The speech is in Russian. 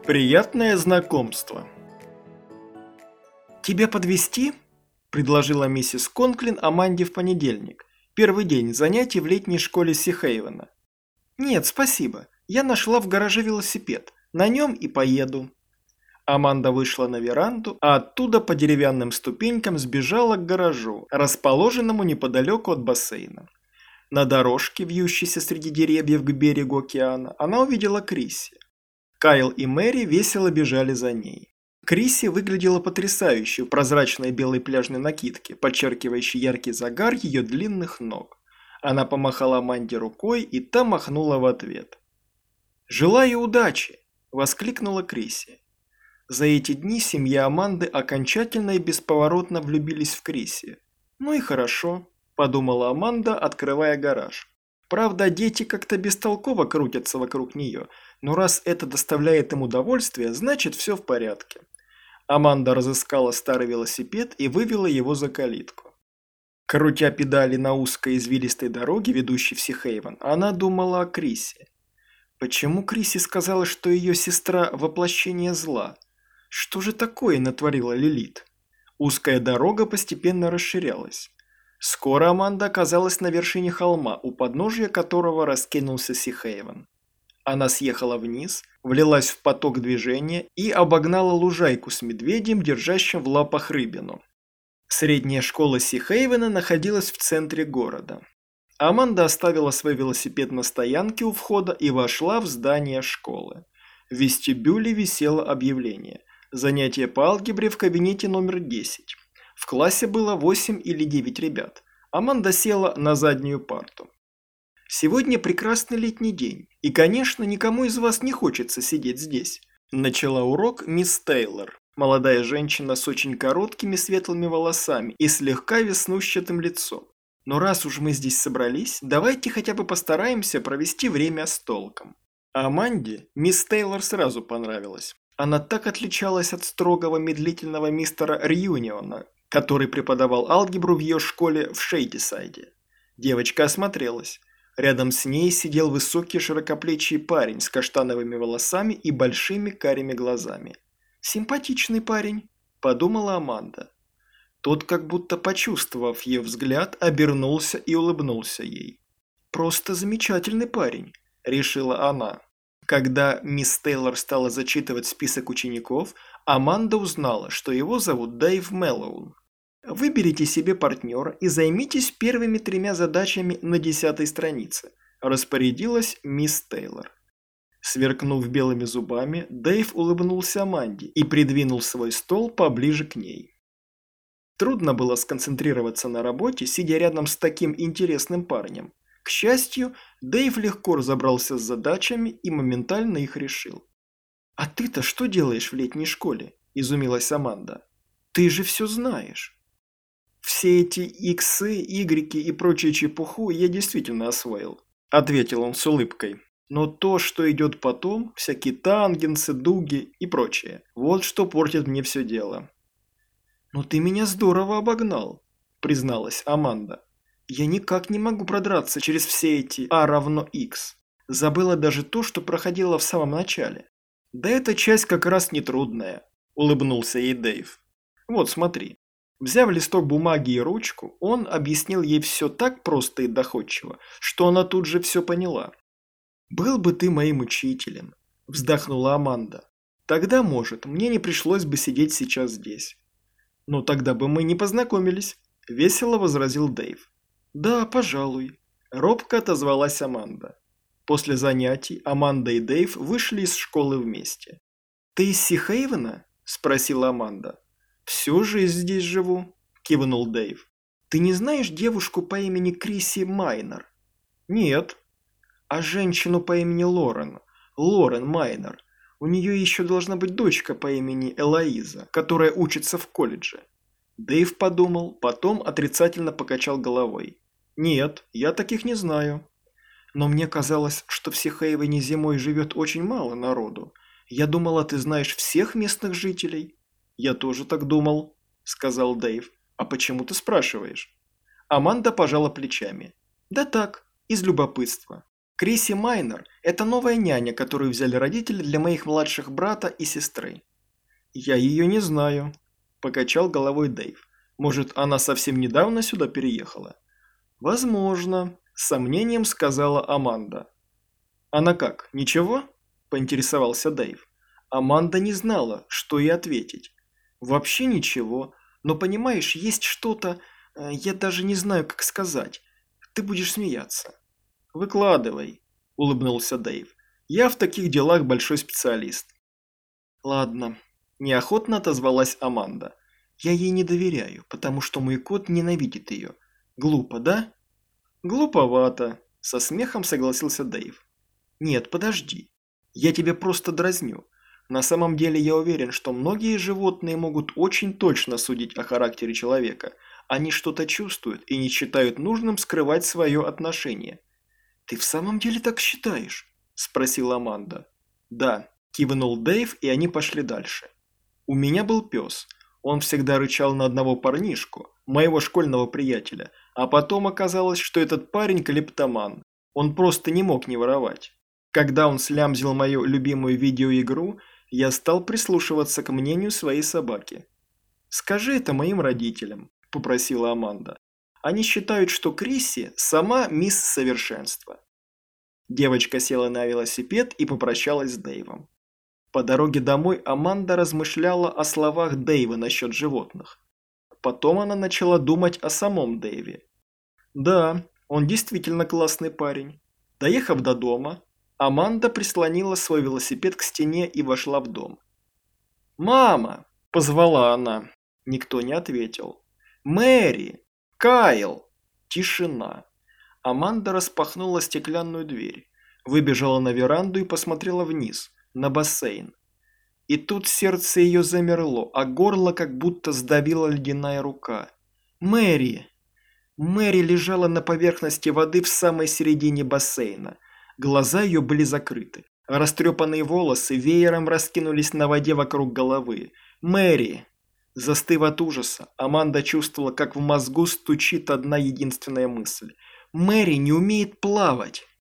Приятное знакомство. «Тебя подвезти?» – предложила миссис Конклин Аманде в понедельник, первый день занятий в летней школе Сихейвена. «Нет, спасибо. Я нашла в гараже велосипед. На нем и поеду». Аманда вышла на веранду, а оттуда по деревянным ступенькам сбежала к гаражу, расположенному неподалеку от бассейна. На дорожке, вьющейся среди деревьев к берегу океана, она увидела Крисси. Кайл и Мэри весело бежали за ней. Крисси выглядела потрясающе в прозрачной белой пляжной накидке, подчеркивающей яркий загар ее длинных ног. Она помахала Аманде рукой, и та махнула в ответ. «Желаю удачи!» – воскликнула Крисси. За эти дни семья Аманды окончательно и бесповоротно влюбились в Крисси. «Ну и хорошо», – подумала Аманда, открывая гараж. Правда, дети как-то бестолково крутятся вокруг нее, но раз это доставляет им удовольствие, значит все в порядке. Аманда разыскала старый велосипед и вывела его за калитку. Крутя педали на узкой извилистой дороге, ведущей в Сихейвен, она думала о Крисси. Почему Крисси сказала, что ее сестра – воплощение зла? Что же такое натворила Лилит? Узкая дорога постепенно расширялась. Скоро Аманда оказалась на вершине холма, у подножия которого раскинулся Сихейвен. Она съехала вниз, влилась в поток движения и обогнала лужайку с медведем, держащим в лапах рыбину. Средняя школа Сихейвена находилась в центре города. Аманда оставила свой велосипед на стоянке у входа и вошла в здание школы. В вестибюле висело объявление: занятие по алгебре в кабинете номер 10. В классе было 8 или 9 ребят. Аманда села на заднюю парту. «Сегодня прекрасный летний день, и, конечно, никому из вас не хочется сидеть здесь», – начала урок мисс Тейлор, молодая женщина с очень короткими светлыми волосами и слегка веснушчатым лицом. «Но раз уж мы здесь собрались, давайте хотя бы постараемся провести время с толком». А Аманде мисс Тейлор сразу понравилась. Она так отличалась от строгого медлительного мистера Рьюниона, который преподавал алгебру в ее школе в Шейдисайде. Девочка осмотрелась. Рядом с ней сидел высокий широкоплечий парень с каштановыми волосами и большими карими глазами. «Симпатичный парень», – подумала Аманда. Тот, как будто почувствовав ее взгляд, обернулся и улыбнулся ей. «Просто замечательный парень», – решила она. Когда мисс Тейлор стала зачитывать список учеников, Аманда узнала, что его зовут Дэйв Мэллоун. «Выберите себе партнера и займитесь первыми 3 задачами на 10-й странице», – распорядилась мисс Тейлор. Сверкнув белыми зубами, Дэйв улыбнулся Аманде и придвинул свой стол поближе к ней. Трудно было сконцентрироваться на работе, сидя рядом с таким интересным парнем. К счастью, Дэйв легко разобрался с задачами и моментально их решил. «А ты-то что делаешь в летней школе?» – изумилась Аманда. «Ты же все знаешь». «Все эти иксы, игреки и прочую чепуху я действительно освоил», – ответил он с улыбкой. «Но то, что идет потом, всякие тангенсы, дуги и прочее, вот что портит мне все дело». «Но ты меня здорово обогнал», – призналась Аманда. «Я никак не могу продраться через все эти А равно Х. Забыла даже то, что проходила в самом начале». «Да эта часть как раз нетрудная», – улыбнулся ей Дэйв. «Вот смотри». Взяв листок бумаги и ручку, он объяснил ей все так просто и доходчиво, что она тут же все поняла. «Был бы ты моим учителем», – вздохнула Аманда. «Тогда, может, мне не пришлось бы сидеть сейчас здесь». «Но тогда бы мы не познакомились», – весело возразил Дэйв. «Да, пожалуй», – робко отозвалась Аманда. После занятий Аманда и Дэйв вышли из школы вместе. «Ты из Сихейвена?» – спросила Аманда. «Всю жизнь здесь живу», – кивнул Дэйв. «Ты не знаешь девушку по имени Крисси Майнер?» «Нет». «А женщину по имени Лорен? Лорен Майнер. У нее еще должна быть дочка по имени Элоиза, которая учится в колледже». Дэйв подумал, потом отрицательно покачал головой. «Нет, я таких не знаю». «Но мне казалось, что в Сихейвене зимой живет очень мало народу. Я думала, ты знаешь всех местных жителей». «Я тоже так думал», – сказал Дэйв. «А почему ты спрашиваешь?» Аманда пожала плечами. «Да так, из любопытства». Криси Майнер – это новая няня, которую взяли родители для моих младших брата и сестры». «Я ее не знаю», – покачал головой Дэйв. «Может, она совсем недавно сюда переехала?» «Возможно», – с сомнением сказала Аманда. «Она как, ничего?» – поинтересовался Дэйв. Аманда не знала, что ей ответить. «Вообще ничего, но понимаешь, есть что-то, я даже не знаю, как сказать. Ты будешь смеяться». «Выкладывай», – улыбнулся Дэйв. «Я в таких делах большой специалист». «Ладно», – неохотно отозвалась Аманда. «Я ей не доверяю, потому что мой кот ненавидит ее. Глупо, да?» «Глуповато», – со смехом согласился Дэйв. «Нет, подожди. Я тебя просто дразню. На самом деле я уверен, что многие животные могут очень точно судить о характере человека. Они что-то чувствуют и не считают нужным скрывать свое отношение». «Ты в самом деле так считаешь?» – спросила Аманда. «Да», – кивнул Дэйв, и они пошли дальше. «У меня был пес. Он всегда рычал на одного парнишку, моего школьного приятеля, а потом оказалось, что этот парень клептоман. Он просто не мог не воровать. Когда он слямзил мою любимую видеоигру, я стал прислушиваться к мнению своей собаки». «Скажи это моим родителям», – попросила Аманда. «Они считают, что Крисси сама мисс совершенства». Девочка села на велосипед и попрощалась с Дэйвом. По дороге домой Аманда размышляла о словах Дэйва насчет животных. Потом она начала думать о самом Дэйве. Да, он действительно классный парень. Доехав до дома, Аманда прислонила свой велосипед к стене и вошла в дом. «Мама!» – позвала она. Никто не ответил. «Мэри! Кайл!» Тишина. Аманда распахнула стеклянную дверь, выбежала на веранду и посмотрела вниз, на бассейн. И тут сердце ее замерло, а горло как будто сдавила ледяная рука. «Мэри!» Мэри лежала на поверхности воды в самой середине бассейна. Глаза ее были закрыты. Растрепанные волосы веером раскинулись на воде вокруг головы. «Мэри!» Застыв от ужаса, Аманда чувствовала, как в мозгу стучит одна единственная мысль. «Мэри не умеет плавать!»